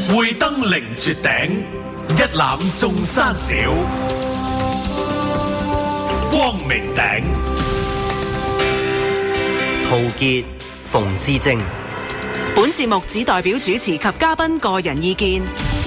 會登凌絕頂，一覽眾山小。光明頂， 陶傑、馮智政。 本節目只代表主持及嘉賓個人意見。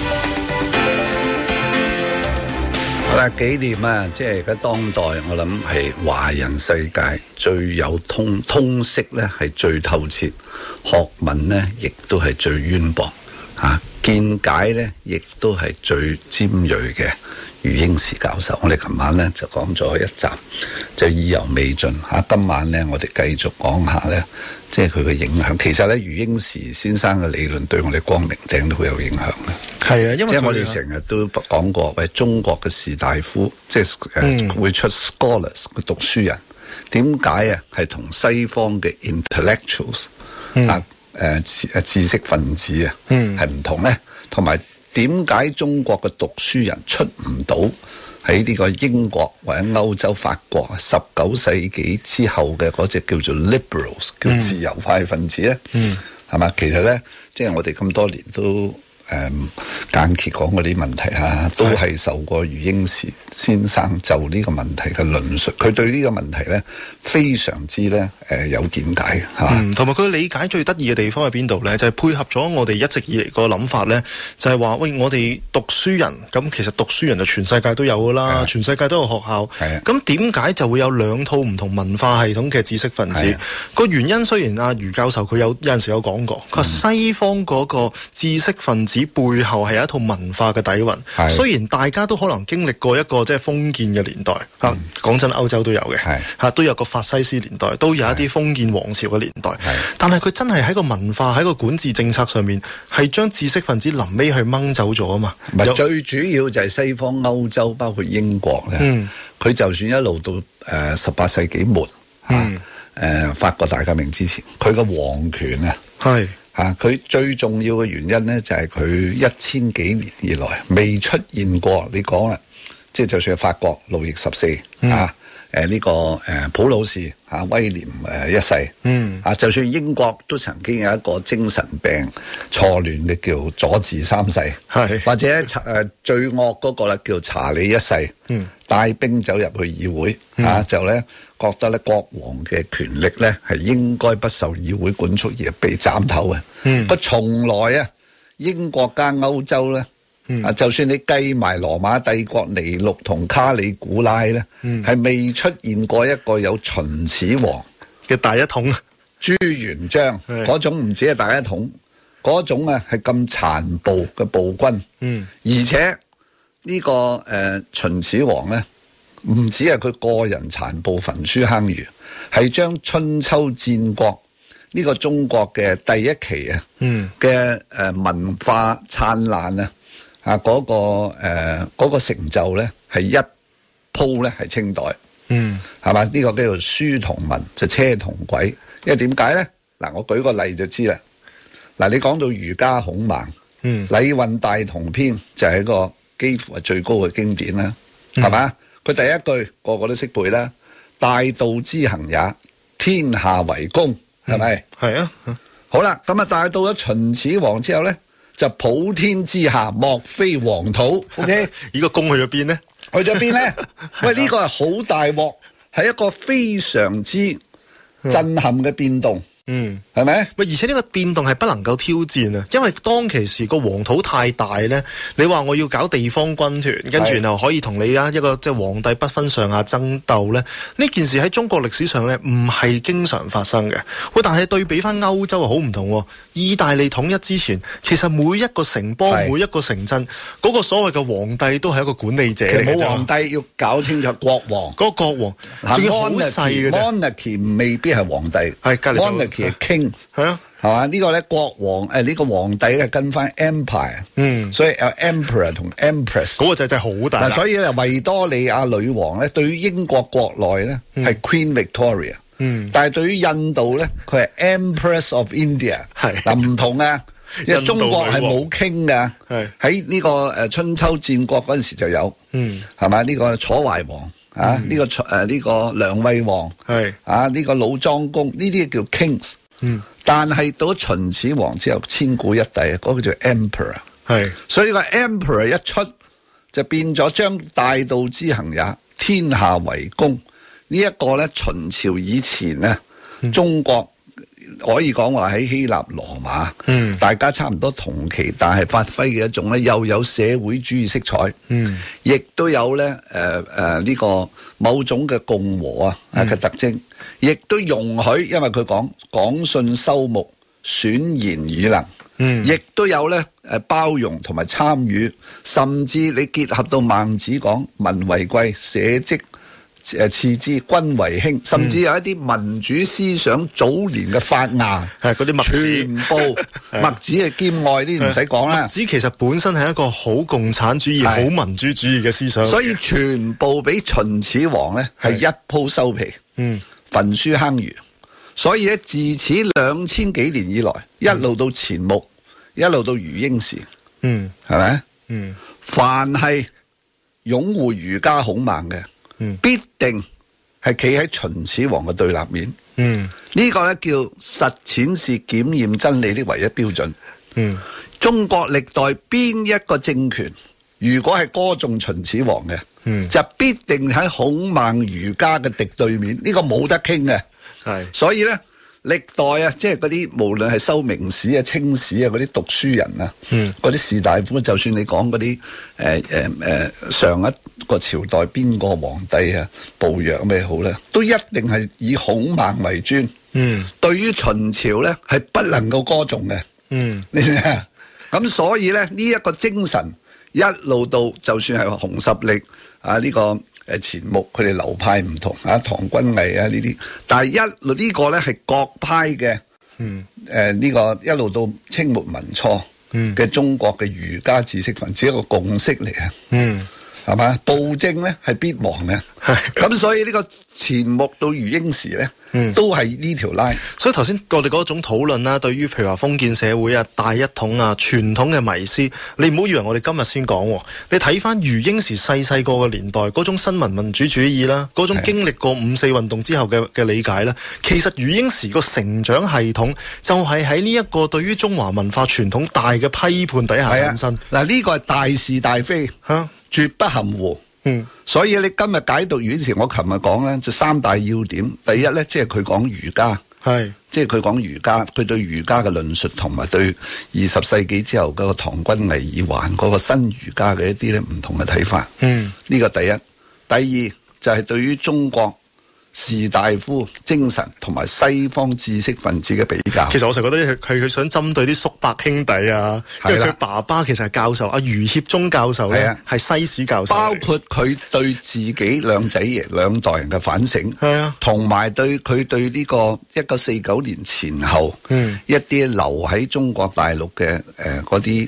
好啦，紀念啊，即係而家當代，我諗係華人世界最有通識咧，係最透徹，學問咧亦都係最淵博嚇，見解咧亦都係最尖鋭嘅余英時教授。我哋琴晚咧就講咗一集，就意猶未盡嚇。今晚咧我哋繼續講下咧，即係佢嘅影響。其實咧，余英時先生嘅理論對我哋光明頂都好有影響嘅。 係啊，因為即係我哋成日都講過，喂，中國嘅士大夫，即係會出 scholars 嘅讀書人，點解啊？係同西方嘅 intellectuals 知識分子啊，係唔同咧？同埋點解中國嘅讀書人出唔到喺呢個英國或者歐洲法國19世紀之後嘅嗰隻叫做 liberals 叫自由派分子咧？係嘛？其實咧，即係我哋咁多年都間歇講嗰啲問題都係受過余英時先生就呢個問題嘅論述，佢對呢個問題咧非常之咧有見解同埋佢理解最得意嘅地方喺邊度咧？就係配合咗我哋一直以嚟個諗法咧，就係話喂，我哋讀書人咁，其實讀書人就全世界都有噶啦，全世界都有學校，咁點解就會有兩套唔同文化系統嘅知識分子？個原因雖然阿余教授佢有陣時有講過，佢話西方嗰個知識分子背後係有一套文化嘅底蘊，雖然大家都可能經歷過一個即係封建嘅年代，講真歐洲都有嘅，都有個法西斯年代，都有一啲封建王朝嘅年代，但係佢真係喺個文化喺個管治政策上面係將知識分子臨尾去掹走咗啊嘛。 最主要就係西方歐洲包括英國咧，佢就算一路到18世紀末法國大革命之前，佢個皇權佢最重要嘅原因咧，就係佢1000幾年以來未出現過。你講啦，即係就算係法國路易14呢個普魯士威廉一世就算英國都曾經有一個精神病錯亂嘅叫佐治3世，或者最惡嗰個咧叫查理1世，帶兵走入去議會就咧覺得咧國王嘅權力咧係應該不受議會管束而被斬頭嘅。佢從來英國加歐洲咧就算你計埋羅馬帝國尼祿同卡里古拉咧，係未出現過一個有秦始皇嘅大一統朱元璋嗰種，唔止係大一統嗰種係咁殘暴嘅暴君。而且呢個秦始皇咧，唔止係佢個人殘暴焚書坑儒，係將春秋戰國呢個中國嘅第一期嘅文化燦爛嗰個成就咧，係一鋪咧係清代，係嘛？呢個叫做書同文就車同軌。因為點解咧？嗱，我舉個例就知啦。嗱，你講到儒家孔孟，禮運大同篇就係一個幾乎係最高嘅經典啦，係嘛？佢第一句個個都識背啦，大道之行也，天下為公，係咪？係啊。好啦，咁大到咗秦始皇之後咧，就普天之下莫非黃土。OK， 呢個公去咗邊呢？ 去咗邊呢？喂，呢個係好大鑊，係一個非常之震撼嘅變動。係咪？ 而且呢個變動係不能夠挑戰啊，因為當其時個黃土太大咧，你話我要搞地方軍團，跟住然後可以同你一個即係皇帝不分上下爭鬥咧，呢件事喺中國歷史上咧唔係經常發生嘅。喂，但係對比翻歐洲好唔同。意大利統一之前，其實每一個城邦、每一個城鎮嗰個所謂嘅皇帝都係一個管理者嚟嘅。 冇皇帝，要搞清楚國王。 嗰個國王仲要好細嘅啫。 Monarchy 未必係皇帝，係隔離 Monarchy 係 King。係啊，係嘛？呢個咧國王呢個皇帝咧跟翻 Empire，所以有 Emperor 同 Empress， 嗰個就真係好大。 所以咧維多利亞女王咧對於英國國內咧係 Queen Victoria，但係對於印度咧佢係 Empress of India， 嗱唔同啊，因為中國係冇 King噶，喺呢個春秋戰國嗰陣時就有，係嘛？呢個楚懷王呢個梁惠王呢個老莊公呢啲叫 Kings。但係到秦始皇之後千古一帝，嗰個叫 Emperor， 係，所以個 emperor 一出就變咗將大道之行也，天下為公。呢一個咧，秦朝以前咧，中國可以講話喺希臘羅馬，大家差唔多同期，但係發揮嘅一種咧，又有社會主義色彩，亦都有咧呢個某種嘅共和嘅特徵，亦都容許，因為佢講廣信修睦，選賢與能，亦都有咧包容同埋參與，甚至你結合到孟子講民為貴，社稷次之，君為輕，甚至有一啲民主思想早年嘅發芽， 係嗰啲墨子， 全部墨子嘅兼愛啲唔使講啦。 墨子其實本身係一個好共產主義、好民主主義嘅思想， 所以全部俾秦始皇咧係一鋪收皮，焚書坑儒。所以咧自此2000幾年以來，一路到錢穆，一路到余英時，係咪？凡係擁護儒家孔孟嘅，必定係企喺秦始皇嘅對立面。呢個咧叫實踐是檢驗真理的唯一標準。中國歷代邊一個政權，如果係歌頌秦始皇嘅，就必定喺孔孟儒家嘅敵對面。呢個冇得傾嘅。所以咧，歷代啊，即係嗰啲無論係修明史啊、清史啊嗰啲讀書人啊，嗰啲士大夫，就算你講嗰啲上一個朝代邊個皇帝啊、暴虐咩好咧，都一定係以孔孟為尊。對於秦朝咧，係不能夠歌頌嘅。你明啊？咁所以咧，呢一個精神一路到，就算係洪十力啊呢個。錢穆佢哋流派唔同啊，唐君毅啊呢啲，但係一路呢個咧係各派嘅，呢個一路到清末民初嘅中國嘅儒家知識分子一個共識嚟啊，係嘛？暴政咧係必亡嘅，咁所以呢個錢穆到余英時咧，都係呢條拉。 所以頭先我哋嗰種討論啦，對於譬如話封建社會啊、大一統啊、傳統嘅迷思，你唔好以為我哋今日先講，你睇翻余英時細個嘅年代嗰種新民民主主義啦，嗰種經歷過5、4運動之後嘅理解啦，其實余英時個成長系統就係喺呢一個對於中華文化傳統大嘅批判底下產生。 嗱，呢個係大是大非，絕不含糊。所以你今日解讀余英時，我琴日講咧就3大要點。第一咧，即係佢講儒家，即係佢講儒家，佢對儒家嘅論述，同埋對20世紀之後嗰個唐君毅耳環嗰個新儒家嘅一啲咧唔同嘅睇法。呢個第一。第二就係對於中國士大夫精神同埋西方知識分子嘅比較。其實我成日覺得佢想針對啲叔伯兄弟啊，因為佢爸爸其實係教授，余協中教授咧係西史教授，包括佢對自己兩仔爺兩代人嘅反省，同埋對佢對呢個1949年前後一啲留喺中國大陸嘅嗰啲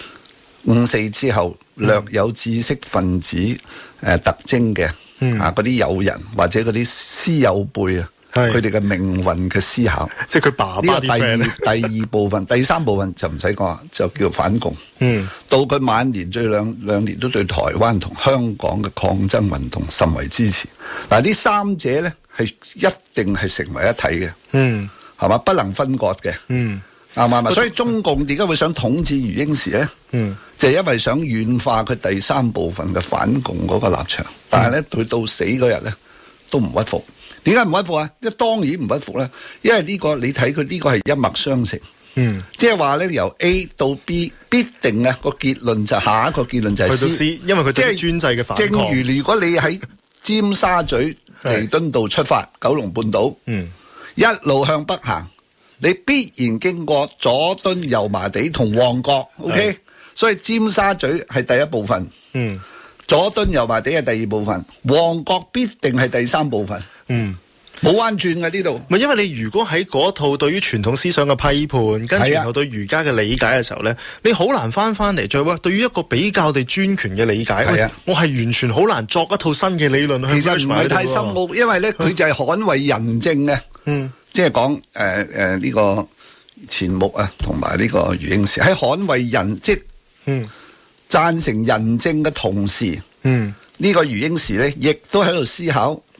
54之後略有知識分子特徵嘅。嗰啲友人或者嗰啲師友輩啊，佢哋嘅命運嘅思考，即係佢爸爸啲 friend。第二部分、第三部分就唔使講，就叫反共。到佢晚年最兩年都對台灣同香港嘅抗爭運動甚為支持。嗱，呢三者咧係一定係成為一體嘅，係嘛？不能分割嘅。啱唔啱？所以中共點解會想統治余英時咧？就係因為想軟化佢第三部分嘅反共嗰個立場，但係咧佢到死嗰日咧都唔屈服。點解唔屈服啊？當然唔屈服啦，因為呢個你睇佢呢個係一脈相承。即係話咧由 A 到 B 必定咧個結論就下一個結論就係 C， 因為佢對專制嘅反抗。正如如果你喺尖沙咀彌敦道出發，九龍半島，一路向北行。你必然經過佐敦、油麻地同旺角 ，OK？所以尖沙咀係第一部分，佐敦、油麻地係第二部分，旺角必定係第三部分，冇彎轉嘅呢度。唔係因為你如果喺嗰套對於傳統思想嘅批判，跟住然後對儒家嘅理解嘅時候咧，你好難翻嚟再話對於一個比較地專權嘅理解，我係完全好難作一套新嘅理論去。其實唔係太深奧，因為咧佢就係捍衛仁政嘅。即係講呢個錢穆啊，同埋呢個余英時喺捍衛仁，即係贊成仁政嘅同時，呢個余英時咧亦都喺度思考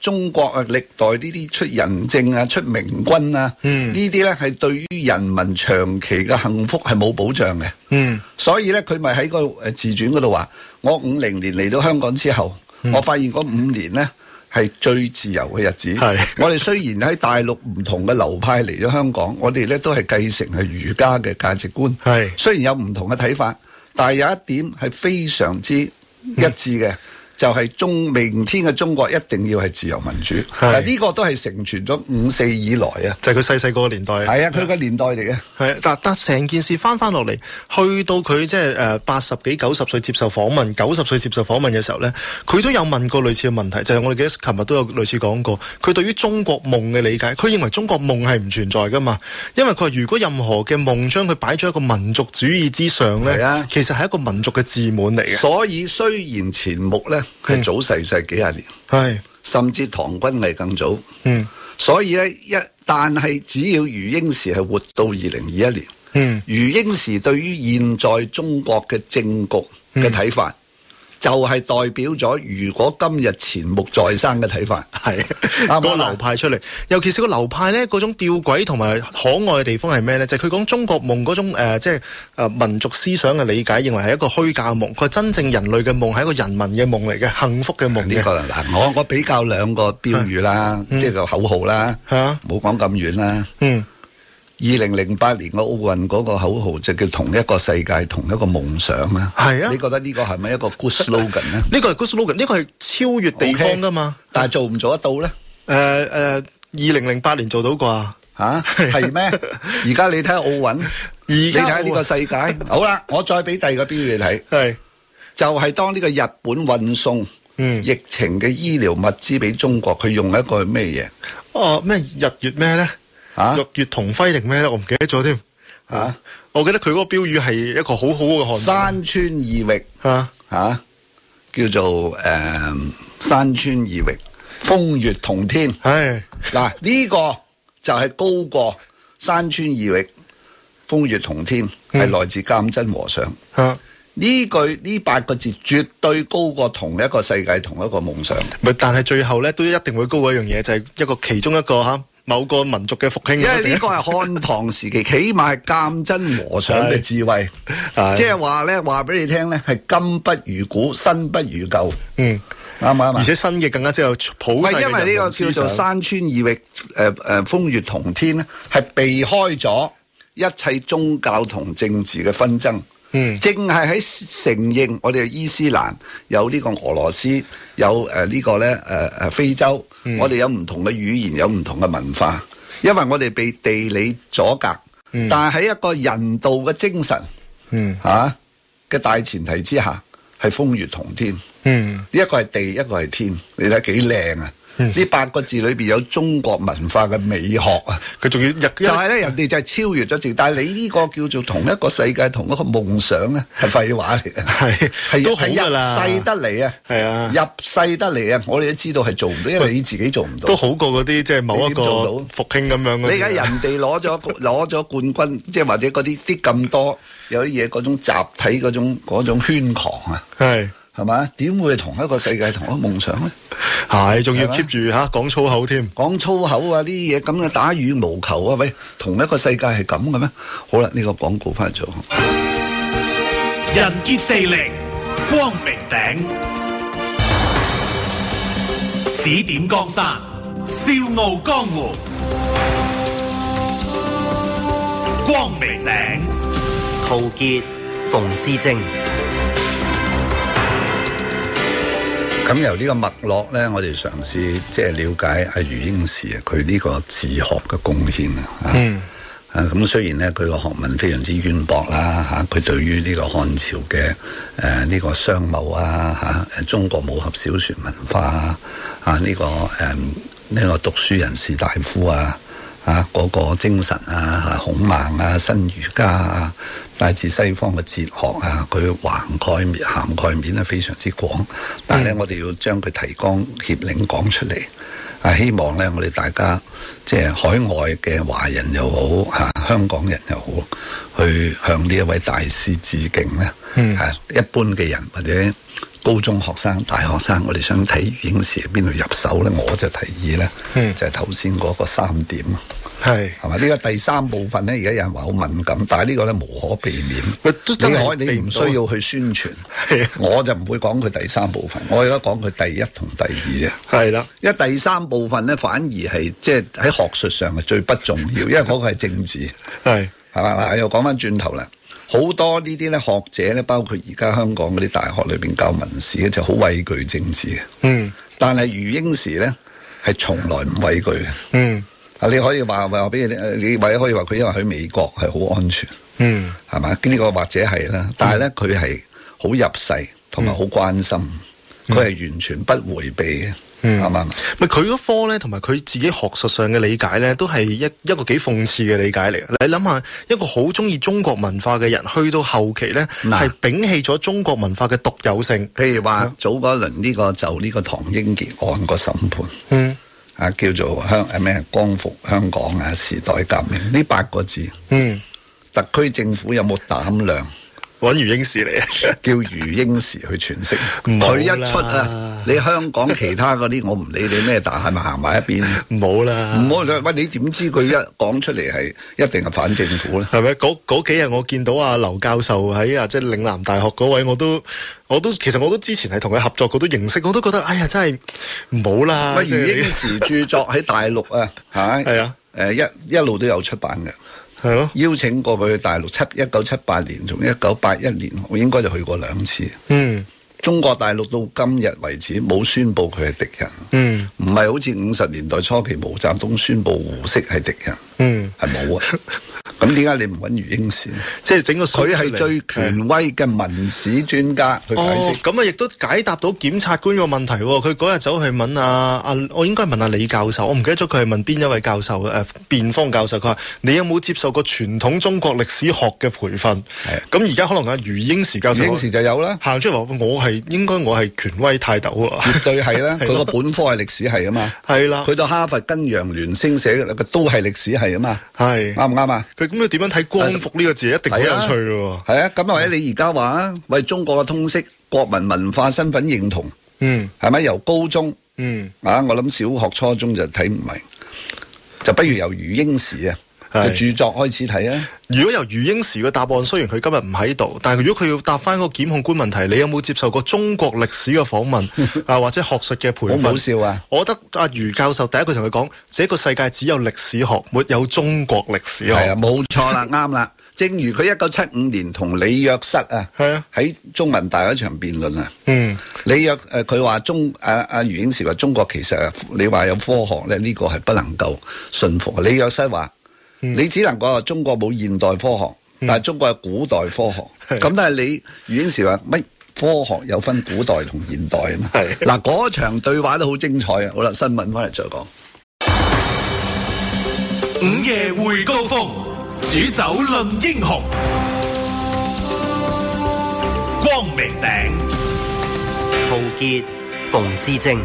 中國啊，歷代呢啲出仁政啊、出明君啊，呢啲咧係對於人民長期嘅幸福係冇保障嘅。所以咧佢咪喺個自傳嗰度話，我50年嚟到香港之後，我發現嗰5年咧係最自由嘅日子。我哋雖然喺大陸唔同嘅流派嚟咗香港，我哋咧都係繼承係儒家嘅價值觀。雖然有唔同嘅睇法，但係有一點係非常之一致嘅。就係明天嘅中國一定要係自由民主，嗱呢個都係承傳咗54以來啊， 就係佢細個個年代。係啊，佢個年代嚟嘅。 係，但成件事翻落嚟，去到佢即係80幾90歲接受訪問，90歲接受訪問嘅時候咧，佢都有問過類似嘅問題，就係我哋記得琴日都有類似講過，佢對於中國夢嘅理解，佢認為中國夢係唔存在噶嘛，因為佢話如果任何嘅夢將佢擺咗一個民族主義之上咧，其實係一個民族嘅自滿嚟嘅。 所以雖然錢穆咧係早逝幾廿年，甚至唐君毅更早，所以咧但係只要余英時係活到2021年，余英時對於現在中國嘅政局嘅睇法，就係代表咗如果今日錢穆在生嘅睇法， 嗰個流派出嚟。尤其是個流派咧，嗰種吊詭同埋可愛嘅地方係咩咧？就係佢講中國夢嗰種即係民族思想嘅理解，認為係一個虛假夢。佢話真正人類嘅夢係一個人民嘅夢嚟嘅，幸福嘅夢嘅。 呢個嗱，我比較兩個標語啦，即係個口號啦，冇講咁遠啦。2008年嘅奧運嗰個口號就叫同一個世界，同一個夢想啦。係啊，你覺得呢個係咪一個 good slogan 咧？ 呢個係 good slogan，呢個係超越地方噶嘛。但係做唔做得到咧 ？2008年做到啩？ 係咩？而家你睇下奧運，你睇下呢個世界。好啦，我再俾第二個標語你睇，就係當呢個日本運送疫情嘅醫療物資俾中國，佢用一個係咩嘢？ 咩日月咩咧？日月同輝定咩咧？我唔記得咗添。我記得佢嗰個標語係一個好好嘅漢字。山川異域叫做山川異域，風月同天。嗱呢個就係高過山川異域，風月同天，係來自鑑真和尚。呢8個字絕對高過同一個世界，同一個夢想。 但係最後咧都一定會高過一樣嘢，就係一個其中一個某個民族嘅復興。 因為呢個係漢唐時期，起碼係鑑真和尚嘅智慧。即係話咧，話俾你聽咧，係今不如古，新不如舊。啱唔啱？ 而且新嘅更加之有普世嘅人文思想。 因為呢個叫做山川異域，風月同天咧，係避開咗一切宗教同政治嘅紛爭。正係喺承認我哋嘅伊斯蘭有呢個俄羅斯，有呢個咧非洲，我哋有唔同嘅語言，有唔同嘅文化，因為我哋被地理阻隔，但係喺一個人道嘅精神嘅大前提之下，係風月同天。一個係地，一個係天，你睇幾靚啊！呢8個字裏邊有中國文化嘅美學啊！佢仲要就係咧，人哋就係超越咗字，但係你呢個叫做同一個世界，同一個夢想咧，係廢話嚟嘅，係都好噶啦，入世得嚟啊，係啊，入世得嚟啊，我哋都知道係做唔到，因為你自己做唔到， 都好過嗰啲即係某一個復興咁樣。 你而家人哋攞咗冠軍，即係或者嗰啲咁多有啲嘢嗰種集體嗰種圈狂啊，係嘛？點會同一個世界，同一個夢想咧？ 係，仲要 keep 住講粗口添， 講粗口啊！呢啲嘢咁嘅打羽毛球啊，喂，同一個世界係咁嘅咩？好啦，呢個廣告翻咗。 人傑地靈，光明頂，指點江山，笑傲江湖，光明頂。 陶傑、馮智政。 咁由呢個脈絡咧，我哋嘗試即係了解阿余英時佢呢個自學嘅貢獻啊。咁雖然咧佢個學問非常之淵博啦，佢對於呢個漢朝嘅呢個商貿啊，中國武俠小說文化呢個讀書人士大夫嗰個精神孔孟新儒家乃至西方嘅哲學佢涵蓋面咧非常之廣，但係咧我哋要將佢提綱挈領講出嚟，希望咧我哋大家即係海外嘅華人又好香港人又好，去向呢一位大師致敬咧。一般嘅人或者高中學生、大學生，我哋想睇余英時邊度入手咧，我就提議咧，就係頭先嗰個3點，係嘛？呢個第3部分咧，而家有人話好敏感，但係呢個咧無可避免。你唔需要去宣傳，我就唔會講佢第3部分，我而家講佢第1同第2啫。係啦，因為第3部分咧，反而係即係喺學術上係最不重要，因為嗰個係政治，係嘛？嗱，又講翻轉頭啦。好多呢啲咧學者咧，包括而家香港嗰啲大學裏邊教文史嘅，就好畏懼政治嘅。但係余英時咧係從來唔畏懼嘅。你可以話俾你或者可以話佢因為喺美國係好安全。係嘛？呢個或者係啦，但係咧佢係好入世同埋好關心，佢係完全不回避嘅。啱嘛？ 咪佢嗰科咧，同埋佢自己學術上嘅理解咧，都係一個幾諷刺嘅理解嚟嘅。你諗下，一個好中意中國文化嘅人，去到後期咧，係摒棄咗中國文化嘅獨有性。 譬如話早嗰輪呢個就呢個唐英傑案個審判，叫做光復香港啊，時代革命呢8個字，特區政府有冇膽量揾余英時嚟叫余英時去詮釋？佢一出啊，你香港其他嗰啲我唔理你咩，但係咪行埋一邊？ 唔好啦， 唔好喂！你點知佢一講出嚟係一定係反政府咧？ 係咪？嗰幾日我見到阿劉教授喺即係嶺南大學嗰位，我都其實我都之前係同佢合作過，都認識，我都覺得哎呀真係唔好啦。 余英時著作喺大陸啊，係啊，一路都有出版嘅。係咯，邀請過佢去大陸1978年，從1981年，我應該就去過2次。中國大陸到今日為止冇宣布佢係敵人。唔係好似50年代初期毛澤東宣布胡適係敵人。係冇啊。咁點解你唔揾余英時？ 即係整個佢係最權威嘅文史專家去解釋。 咁亦都解答到檢察官個問題。佢嗰日走去問我應該問李教授，我唔記得咗佢係問邊一位教授辯方教授。佢話你有冇接受過傳統中國歷史學嘅培訓？咁而家可能余英時教授， 余英時就有啦， 行出嚟話我係權威泰斗啊， 絕對係啦。佢個本科係歷史系啊嘛，係啦。佢到哈佛跟楊聯升寫嘅都係歷史系啊嘛，係啱唔啱啊？ 咁你點樣睇光復呢個字一定好有趣咯。 係啊，咁或者你而家話啊，為中國嘅通識、國民文化身份認同，係咪由高中，我諗小學、初中就睇唔明，就不如由余英時嘅著作開始睇啊。 如果由余英時嘅答案，雖然佢今日唔喺度，但係如果佢要答翻個檢控官問題，你有冇接受過中國歷史嘅訪問或者學術嘅培訓？ 好唔好笑啊！ 我覺得余教授第一句同佢講，這個世界只有歷史學，沒有中國歷史學。 係啊，冇錯啦，啱啦。正如佢1975年同李約瑟喺中文大嗰場辯論啊。李約佢話余英時話中國其實你話有科學咧，呢個係不能夠信服。李約瑟話你只能講話中國冇現代科學，但係中國係古代科學。咁但係你余英時話乜科學有分古代同現代啊嘛？嗱，嗰場對話都好精彩啊！好啦，新聞翻嚟再講。 午夜會高峰，煮酒論英雄。光明頂， 陶傑、馮智政。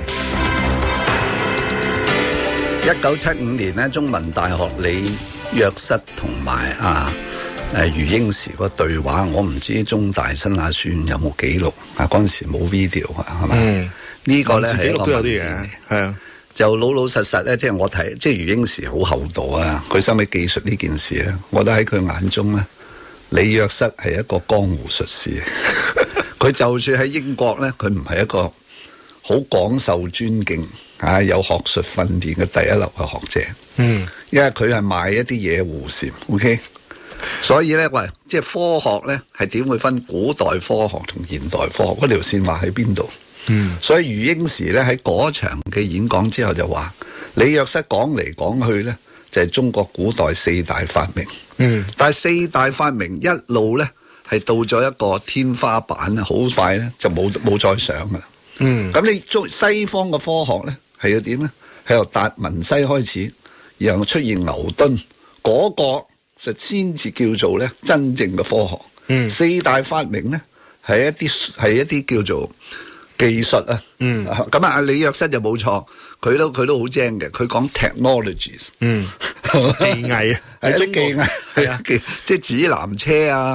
1975年咧，中文大學李約瑟同埋余英時個對話，我唔知中大新亞書院有冇記錄啊？嗰陣時冇 video 啊，係嘛？呢個咧係一個都有啲嘢，係啊， 就老老實實咧，即係我睇，即係余英時好厚道啊！佢收尾記述呢件事咧，我覺得喺佢眼中咧，李約瑟係一個江湖術士。佢就算喺英國咧，佢唔係一個好廣受尊敬有學術訓練嘅第一流嘅學者。因為佢係賣一啲野狐禪 ，OK。所以咧，即係科學咧係點會分古代科學同現代科學？嗰條線畫喺邊度？所以余英時咧喺嗰場嘅演講之後就話，李約瑟講嚟講去咧就係中國古代4大發明。但係4大發明一路咧係到咗一個天花板啊，好快咧就冇再上噶啦。咁你西方嘅科學咧係要點咧？係由達文西開始，然後出現牛頓嗰個就先至叫做咧真正嘅科學。4大發明咧係一啲叫做技術啊。咁李約瑟就冇錯，佢都好精嘅，佢講 technologies。技藝啊，係啲技藝，係啊，即係指南車啊，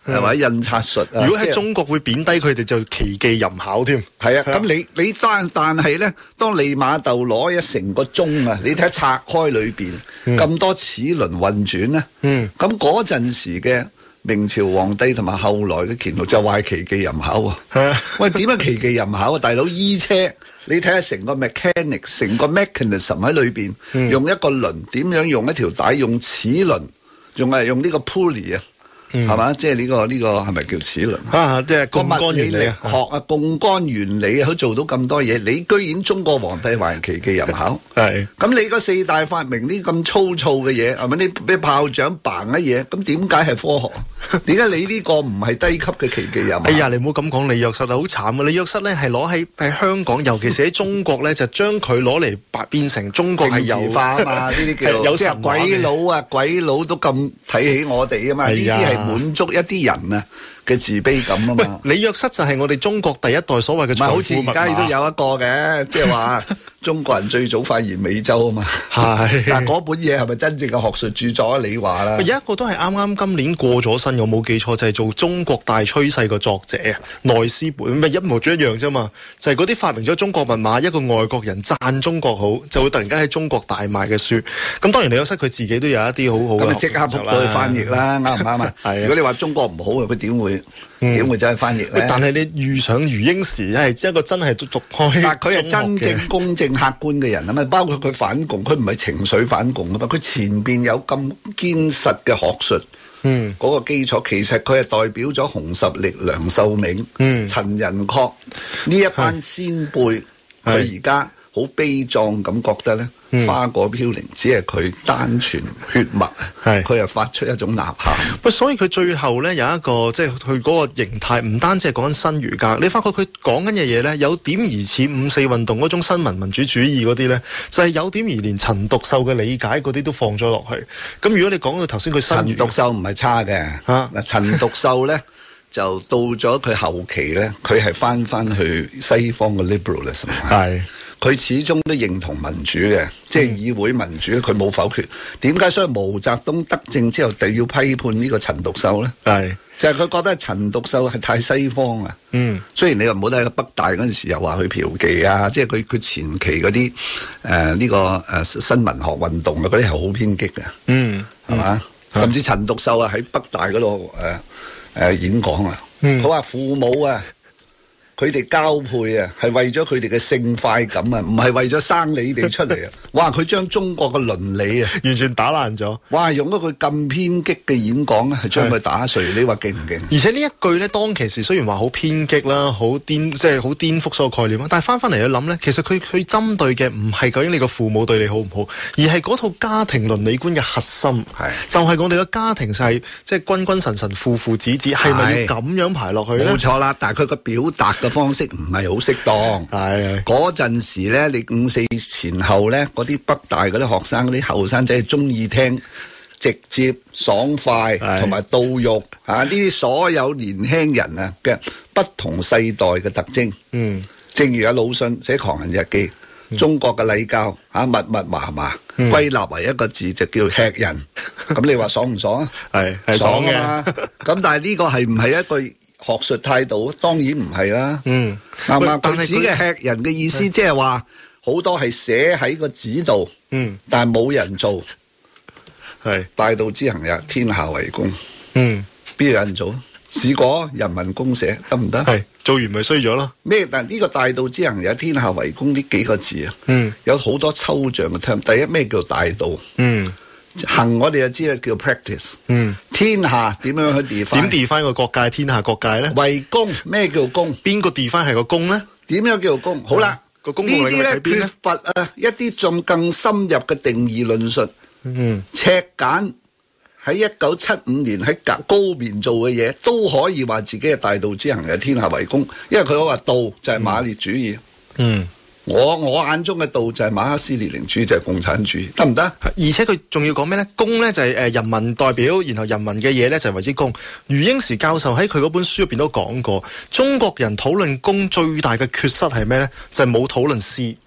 或者印刷術啊。 如果喺中國會貶低佢哋就奇技淫巧添。 係啊，咁你但係咧，當利瑪竇攞一成個鐘啊，你睇拆開裏邊咁多齒輪運轉咧，咁嗰陣時嘅明朝皇帝同埋後來嘅乾隆就話係奇技淫巧啊！喂，點樣奇技淫巧啊？大佬醫車，你睇下成個 mechanics， 成個 mechanism 喺裏邊，用一個輪點樣用一條帶，用齒輪，用呢個 pulley 啊！係嘛？即係呢個係咪叫齒輪啊？即係槓桿原理學啊，槓桿原理佢做到咁多嘢，你居然中國皇帝話奇技淫巧？係咁你個四大發明呢咁粗糙嘅嘢，係咪你俾炮仗嘭嘅嘢？咁點解係科學？點解你呢個唔係低級嘅奇技淫巧？ 哎呀，你唔好咁講，李約瑟好慘啊！李約瑟咧係攞喺香港，尤其是喺中國咧，就將佢攞嚟變成中國係有政治化啊嘛！呢啲叫有啲鬼佬都咁睇起我哋啊嘛！呢啲係滿足一啲人啊嘅自卑感啊嘛。 李約瑟就係我哋中國第一代所謂嘅財富密碼。 好似而家都有一個嘅，即係話中國人最早發現美洲啊嘛。係，但係嗰本嘢係咪真正嘅學術著作？你話啦。 有一個都係啱啱今年過咗身，我冇記錯就係做中國大趨勢個作者啊，內斯本咪一模一樣啫嘛。就係嗰啲發明咗中國密碼，一個外國人讚中國好，就會突然間喺中國大賣嘅書。咁當然李約瑟佢自己都有一啲好好嘅。 咁即刻撲過去翻譯啦，啱唔啱啊？係。如果你話中國唔好嘅，佢點會走去翻譯咧？ 但係你遇上余英時係一個真係讀開， 但佢係真正公正客觀嘅人啊嘛，包括佢反共，佢唔係情緒反共啊嘛，佢前邊有咁堅實嘅學術，嗰個基礎，其實佢係代表咗熊十力、梁漱溟、陳寅恪呢一班先輩，佢而家好悲壯咁覺得咧。花果飄零，只係佢單傳血脈，佢係發出一種吶喊。 所以佢最後咧有一個即係佢嗰個形態，唔單止係講緊新儒家，你發覺佢講緊嘅嘢咧，有點疑似五四運動嗰種新民主主義嗰啲咧，就係有點而連陳獨秀嘅理解嗰啲都放咗落去。咁如果你講到頭先佢新陳獨秀唔係差嘅，嗱陳獨秀咧就到咗佢後期咧，佢係翻去西方嘅 liberalism。係。佢始終都認同民主嘅，即係議會民主，佢冇否決。點解所以毛澤東得政之後，就要批判呢個陳獨秀咧？係就係佢覺得陳獨秀係太西方啊。雖然你又唔好睇北大嗰陣時又話佢嫖妓啊，即係佢前期嗰啲呢個新文學運動啊，嗰啲係好偏激嘅。係嘛？甚至陳獨秀啊喺北大嗰度演講啊，佢話父母啊。佢哋交配啊，係為咗佢哋嘅性快感啊，唔係為咗生你哋出嚟啊！哇，佢將中國嘅倫理啊， 完全打爛咗。 哇，用咗佢咁偏激嘅演講咧，係將佢打碎。你話勁唔勁？ 而且呢一句咧，當其時雖然話好偏激啦，好顛，即係好顛覆所有概念啊，但係翻嚟去諗咧，其實佢針對嘅唔係究竟你個父母對你好唔好，而係嗰套家庭倫理觀嘅核心。就係我哋嘅家庭就係即係君君臣臣、父父子子，係咪要咁樣排落去咧？冇錯啦，但係佢個表達嘅方式唔係好適當。係嗰陣時咧，你五四前後咧，嗰啲北大嗰啲學生、嗰啲後生仔係中意聽直接、爽快同埋到肉啊！呢啲所有年輕人啊嘅不同世代嘅特徵。正如阿魯迅寫《狂人日記》，中國嘅禮教密密麻麻，歸納為一個字就叫吃人。咁你話爽唔爽啊？係爽嘅嘛。咁但係呢個係唔係一個學術態度？當然唔係啦。啱唔啱？佢指嘅吃人嘅意思，即係話好多係寫喺個紙度，但係冇人做。係大道之行也，天下為公。邊有人做？試過人民公社得唔得？係做完咪衰咗咯。 咩？但呢個大道之行也，天下為公呢幾個字啊，有好多抽象嘅 term。第一，咩叫大道？行我哋就知啦，叫 practice。天下點樣去 define？ 點 define 個國界？天下國界咧？ 為公，咩叫公？ 邊個 define 係個公咧？ 點樣叫做公？好啦， 個公呢啲咧缺乏一啲仲更深入嘅定義論述。赤簡喺1975年喺高棉做嘅嘢，都可以話自己係大道之行嘅天下為公，因為佢話道就係馬列主義。我眼中嘅道就係馬克思列寧主義，就係共產主義，得唔得？ 而且佢仲要講咩咧？公咧就係人民代表，然後人民嘅嘢咧就係為之公。余英時教授喺佢嗰本書入邊都講過，中國人討論公最大嘅缺失係咩咧？就係冇討論私。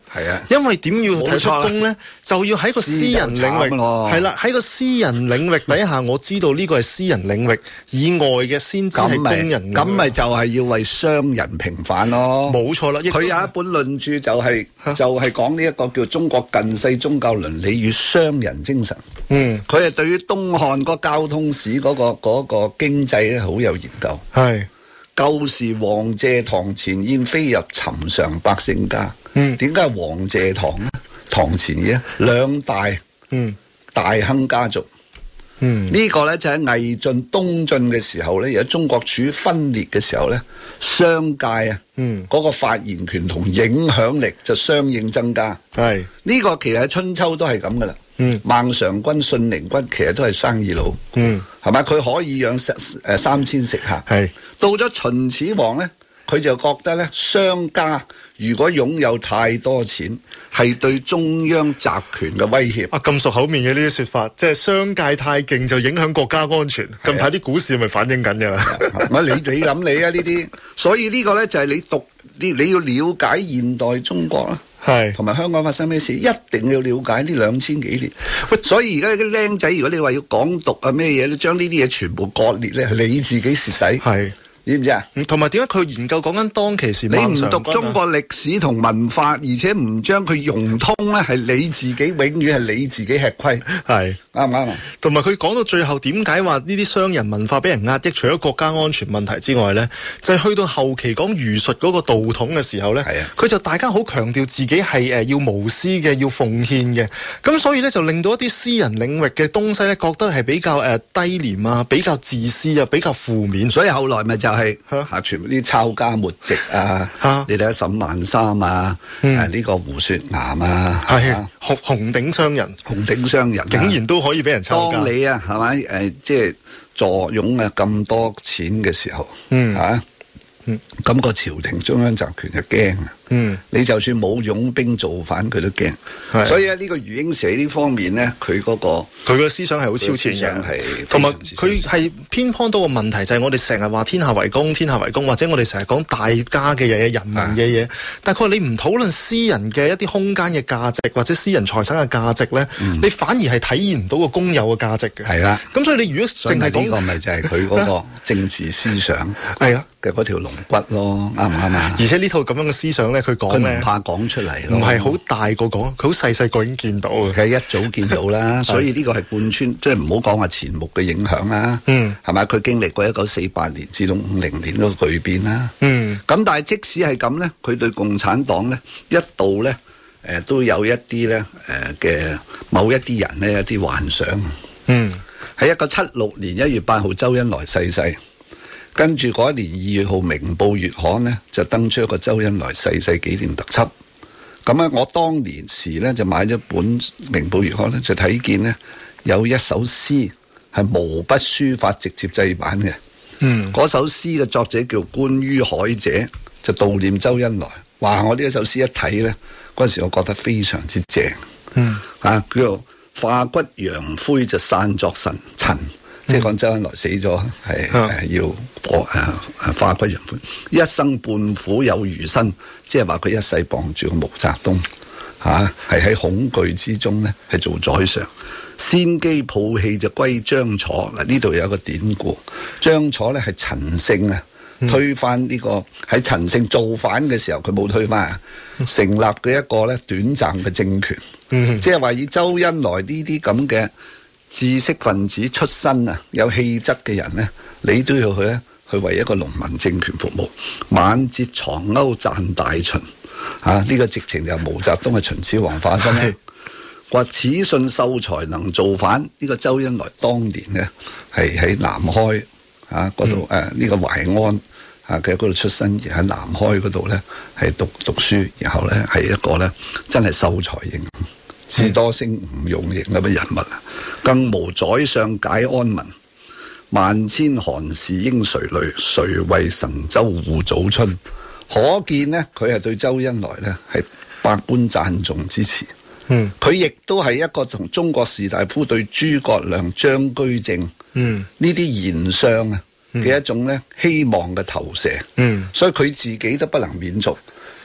係啊， 因為點要睇出功咧，就要喺個私人領域，係啦，喺個私人領域底下，我知道呢個係私人領域以外嘅先知係公人。 咁咪就係要為商人平反咯。 冇錯啦， 佢有一本論著就係講呢一個叫中國近世宗教倫理與商人精神。佢係對於東漢個交通史嗰個經濟咧好有研究。係舊時王謝堂前燕飛入尋常百姓家。點解王謝堂咧？堂前嘅兩大大亨家族。呢個咧就喺魏晉東晉嘅時候咧，而家中國處於分裂嘅時候咧，商界啊，嗰個發言權同影響力就相應增加。係呢個其實喺春秋都係咁噶啦。孟嘗君、信陵君其實都係生意佬。係咪？佢可以養3000食客。係到咗秦始皇咧，佢就覺得咧，商家如果擁有太多錢，係對中央集權嘅威脅。 咁熟口面嘅呢啲說法，即係商界太勁就影響國家安全。近排啲股市咪反映緊㗎啦。 你諗你啊呢啲，所以呢個咧就係你要了解現代中國啦。係同埋香港發生咩事，一定要了解呢2000幾年。所以而家啲僆仔，如果你話要港獨啊咩嘢，你將呢啲嘢全部割裂咧，係你自己蝕底。係。知唔知啊？同埋點解佢研究講緊當其時？你唔讀中國歷史同文化，而且唔將佢融通咧，係你自己永遠係你自己吃虧。係啱唔啱啊？同埋佢講到最後，點解話呢啲商人文化俾人壓抑？除咗國家安全問題之外咧，就係去到後期講儒術嗰個道統嘅時候咧，佢就大家好強調自己係要無私嘅，要奉獻嘅。咁所以咧就令到一啲私人領域嘅東西咧，覺得係比較低廉啊，比較自私啊，比較負面。所以後來咪就係全部啲抄家抹籍啊！你睇下沈萬三啊，呢個胡雪岩啊，紅頂商人，竟然都可以俾人抄家。當你啊，係咪即係坐擁啊咁多錢嘅時候，咁個朝廷中央集權就驚啊！你就算冇擁兵造反，佢都驚。所以呢個余英時呢方面咧，佢個思想係好超前嘅，同埋佢係偏頗到個問題就係我哋成日話天下為公，或者我哋成日講大家嘅嘢、人民嘅嘢，但係佢話你唔討論私人嘅一啲空間嘅價值或者私人財產嘅價值咧，你反而係體現唔到個公有嘅價值嘅。係啦，咁所以你如果淨係講呢個，咪就係佢嗰個政治思想係啊嘅嗰條龍骨咯，啱唔啱啊？而且呢套咁樣嘅思想咧，佢講咩？唔怕講出嚟咯，唔係好大個講，佢好細個已經見到嘅，佢一早見到啦。所以呢個係貫穿，即係唔好講話錢穆嘅影響啦。係咪？佢經歷過1948年至到50年嗰個巨變啦。咁但係即使係咁咧，佢對共產黨咧一度咧都有一啲咧嘅某一啲人咧一啲幻想。喺1976年1月8號，周恩來逝世。跟住嗰一年2月號，明報月刊呢就登出一個周恩來逝世紀念特輯。咁啊，我當年時呢就買咗本明報月刊呢，就睇見呢有一首詩係毛筆書法直接製版嘅。嗰首詩嘅作者叫觀于海者，就悼念周恩來。哇！我呢一首詩一睇呢，嗰陣時我覺得非常之正。叫做化骨揚灰就散作塵。即係講周恩來死咗，係要化骨揚灰，一生半苦有餘身，即係話佢一世傍住個毛澤東，係喺恐懼之中咧，係做宰相。先機抱氣就歸張楚。嗱，呢度有一個典故，張楚咧係陳勝啊，推翻呢個喺陳勝造反嘅時候，佢冇推翻啊，成立嘅一個咧短暫嘅政權。即係話以周恩來呢啲咁嘅知識分子出身啊，有氣質嘅人呢，你都要去為一個農民政權服務。晚節藏鈎讚大秦，呢個直情就毛澤東係秦始皇化身。話此信秀才能造反，呢個周恩來當年呢係喺南開嗰度呢個淮安嘅嗰度出身，而喺南開嗰度呢係讀書，然後呢係一個呢真係秀才型。智多星吳用型咁嘅人物啊，更無宰相解安民，萬千寒士應誰慮？誰為神州護早春？可見呢，佢係對周恩來呢係百般讚頌支持。佢亦都係一個同中國士大夫對諸葛亮、張居正呢啲賢相嘅一種呢希望嘅投射。所以佢自己都不能免俗。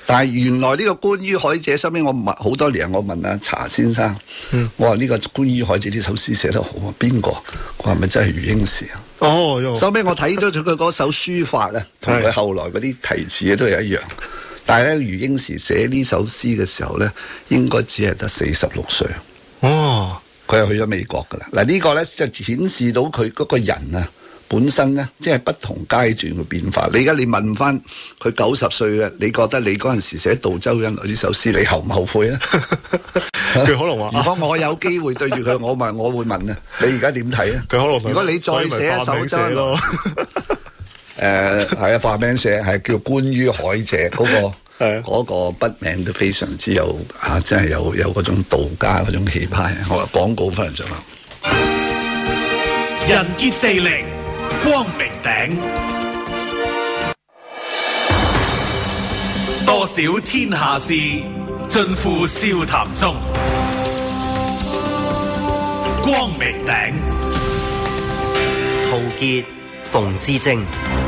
但係原來呢個觀於海者，收尾我問好多年，我問阿查先生，我話呢個觀於海者呢首詩寫得好啊，邊個？佢話咪真係余英時啊？ 哦， 收尾我睇咗佢嗰首書法咧，同佢後來嗰啲題詞都係一樣。但係咧，余英時寫呢首詩嘅時候咧，應該只係得46歲。 哦， 佢係去咗美國噶啦。嗱，呢個咧就顯示到佢嗰個人啊本身咧，即係不同階段嘅變化。你而家你問翻佢90歲嘅，你覺得你嗰陣時寫杜周恩來呢首詩，你後唔後悔咧？ 佢可能話： 如果我有機會對住佢，我會問啊，你而家點睇啊？ 佢可能如果你再寫一首周咯，係啊，化名寫係叫觀於海者嗰個筆名都非常之有真係有嗰種道家嗰種氣派。我話廣告翻嚟咗啦。 人傑地靈，光明頂，多少天下事，盡付笑談中。光明頂， 陶傑、馮智政。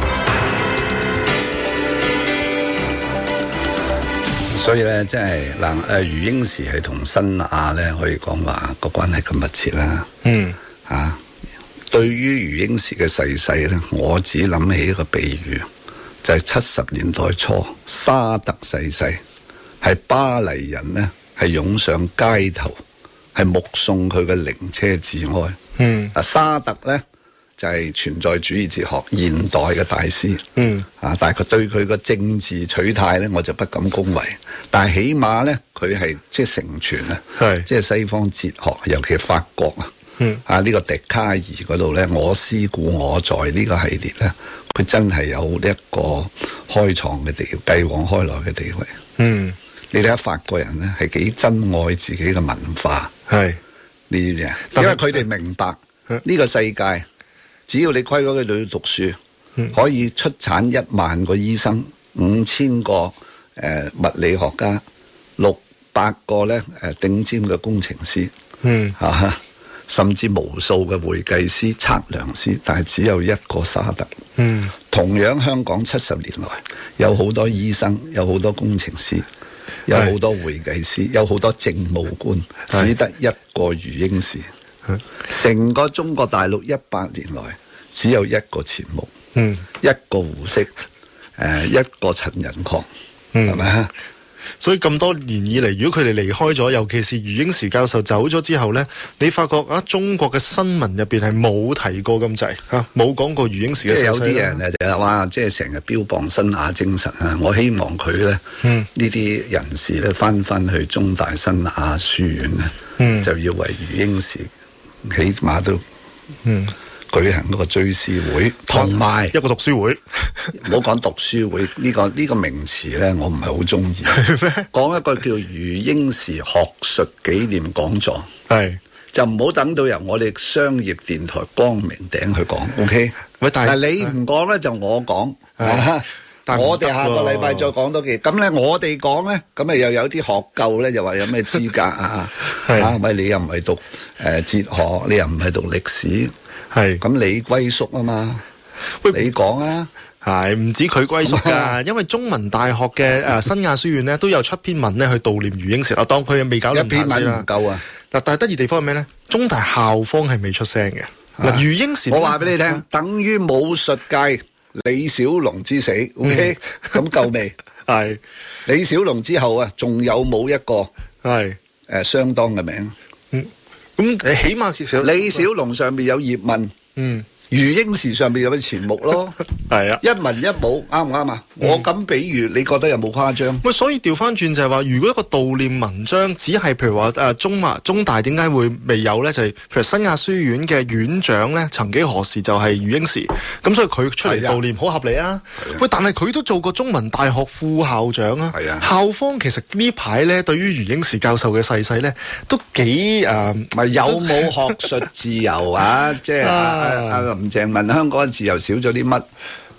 所以咧，即係嗱，余英時係同新亞咧，可以講話個關係咁密切啦。對於余英時嘅逝世咧，我只諗起一個比喻，就係70年代初沙特逝世，係巴黎人呢，係湧上街頭，係目送佢嘅靈車致哀。沙特咧就係存在主義哲學現代嘅大師。但係佢對佢個政治取態咧，我就不敢恭維。但係起碼咧，佢係即係承傳啊，即係西方哲學，尤其係法國啊。呢個笛卡爾嗰度咧，我思故我在呢個系列咧，佢真係有一個開創嘅地位，繼往開來嘅地位。你睇下法國人咧係幾珍愛自己嘅文化，呢啲嘢，因為佢哋明白呢個世界，只要你規矩佢哋去讀書，可以出產1萬個醫生、5000個物理學家、600個咧頂尖嘅工程師，甚至無數嘅會計師、測量師，但係只有一個沙特。同樣香港70年來有好多醫生，有好多工程師，有好多會計師，有好多政務官，只得一個余英時。成個中國大陸100年來只有一個錢穆，一個胡適，一個陳仁礦，係咪啊？ 所以咁多年以嚟，如果佢哋離開咗，尤其是余英時教授走咗之後呢，你發覺中國嘅新聞入邊係冇提過咁滯冇講過余英時嘅逝世。即係有啲人就話，即係成日標榜新亞精神啊！我希望佢咧，呢啲人士咧翻去中大新亞書院咧，就要為余英時起碼都舉行嗰個追思會，同埋一個讀書會。 唔好講讀書會呢個名詞咧，我唔係好中意。講一個叫余英時學術紀念講座，就唔好等到由我哋商業電台光明頂去講。OK， 但係你唔講咧，就我講。我哋下個禮拜再講多幾，咁咧我哋講咧，咁啊又有啲學究咧，又話有咩資格啊？咪你又唔係讀哲學，你又唔係讀歷史。咁你歸宿啊嘛？你講啊， 唔止佢歸宿噶，因為中文大學嘅新亞書院咧都有出篇文咧去悼念余英時。我當佢未搞論壇先啦。一篇文唔夠啊！但係得意地方係咩咧？中大校方係未出聲嘅。嗱，余英時， 我話俾你聽，等於武術界李小龍之死。OK，咁夠未？李小龍之後啊，仲有冇一個相當嘅名？ 咁起碼李小龍上面有葉問，余英時上面有個錢穆咯，一文一武，啱唔啱啊？我咁比喻，你覺得有冇誇張？ 所以調翻轉就係話，如果一個悼念文章只係譬如話中大點解會未有咧？就係譬如新亞書院嘅院長咧，曾幾何時就係余英時，咁所以佢出嚟悼念好合理啊。喂，但係佢都做過中文大學副校長啊。校方其實呢排咧，對於余英時教授嘅逝世咧，都幾咪有冇學術自由啊？即係林鄭問香港自由少咗啲乜？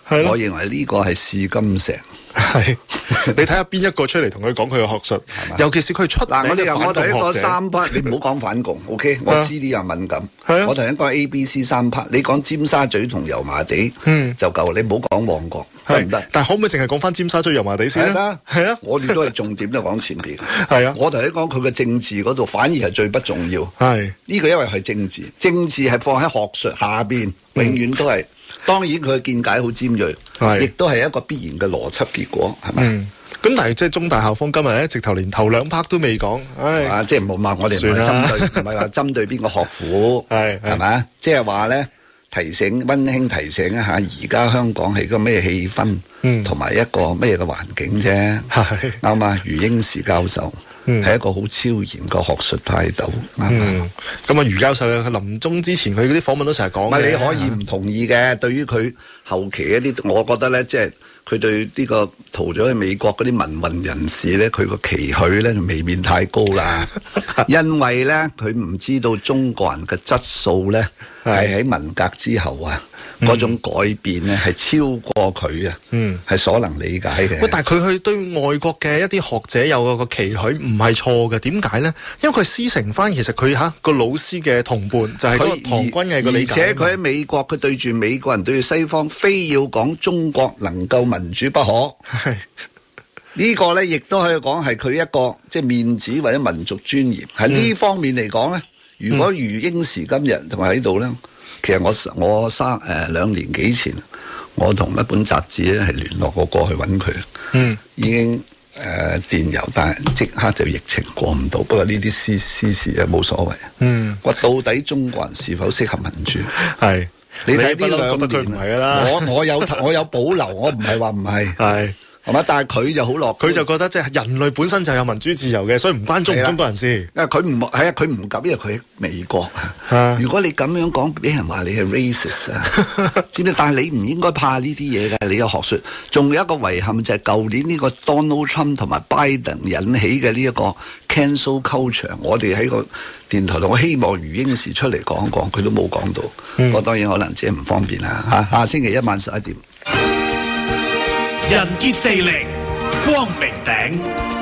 係咯， 我認為呢個係試金石。 係，你睇下邊一個出嚟同佢講佢嘅學術，尤其是佢出名嘅反共學者。 我頭先講三 part，你唔好講反共，OK？我知呢樣敏感。我頭先講 A、B、C 三 part，你講尖沙咀同油麻地就夠，你唔好講旺角，得唔得？ 但係可唔可以淨係講翻尖沙咀、油麻地先咧？係啊， 我哋都係重點都講前邊。 係啊， 我頭先講佢嘅政治嗰度反而係最不重要。 係呢個因為係政治係放喺學術下邊，永遠都係。當然佢嘅見解好尖鋭，亦都係一個必然嘅邏輯結果，係咪？ 咁但係即係中大校方今日咧，直頭連頭兩 part 都未講， 即係冇話我哋唔係針對，唔係話針對邊個學府，係咪？即係話咧，溫馨提醒一下，而家香港係個咩氣氛，同埋一個咩嘅環境啫，啱嘛？余英時教授。係一個好超然嘅學術態度， 咁啊，余教授佢臨終之前，佢嗰啲訪問都成日講。 你可以唔同意嘅，對於佢後期一啲，我覺得咧，即係佢對呢個逃咗去美國嗰啲民運人士咧，佢個期許咧就未免太高啦。因為咧，佢唔知道中國人嘅質素咧係喺文革之後啊。嗰種改變咧係超過佢啊，係所能理解嘅。 但係佢去對外國嘅一啲學者有個期許唔係錯嘅，點解咧？因為佢師承翻，其實佢個老師嘅同伴就係嗰個唐君毅嘅理解。 而且佢喺美國，佢對住美國人對住西方，非要講中國能夠民主不可。呢個咧亦都可以講係佢一個即係面子或者民族尊嚴。喺呢方面嚟講咧，如果余英時今日同埋喺度咧。其實我2年幾前，我同一本雜誌咧係聯絡過去揾佢，已經電郵，但係即刻就疫情過唔到。不過呢啲私事啊冇所謂。我到底中國人是否適合民主？ 係你睇呢2 年，係啦。 我有保留，我唔係話唔係。係嘛？但係佢就好樂觀， 佢就覺得即係人類本身就有民主自由嘅，所以唔關中國人事。 因為佢唔係佢唔敢，因為佢喺美國。如果你咁樣講，俾人話你係 racist 啊，知唔知？但係你唔應該怕呢啲嘢嘅，你有學術。仲有一個遺憾就係舊年呢個 Donald Trump 同埋 Biden 引起嘅呢一個 cancel culture，我哋喺個電台度，我希望余英時出嚟講一講，佢都冇講到。我當然可能即係唔方便啦。下星期一晚11點。 人傑地靈，光明頂。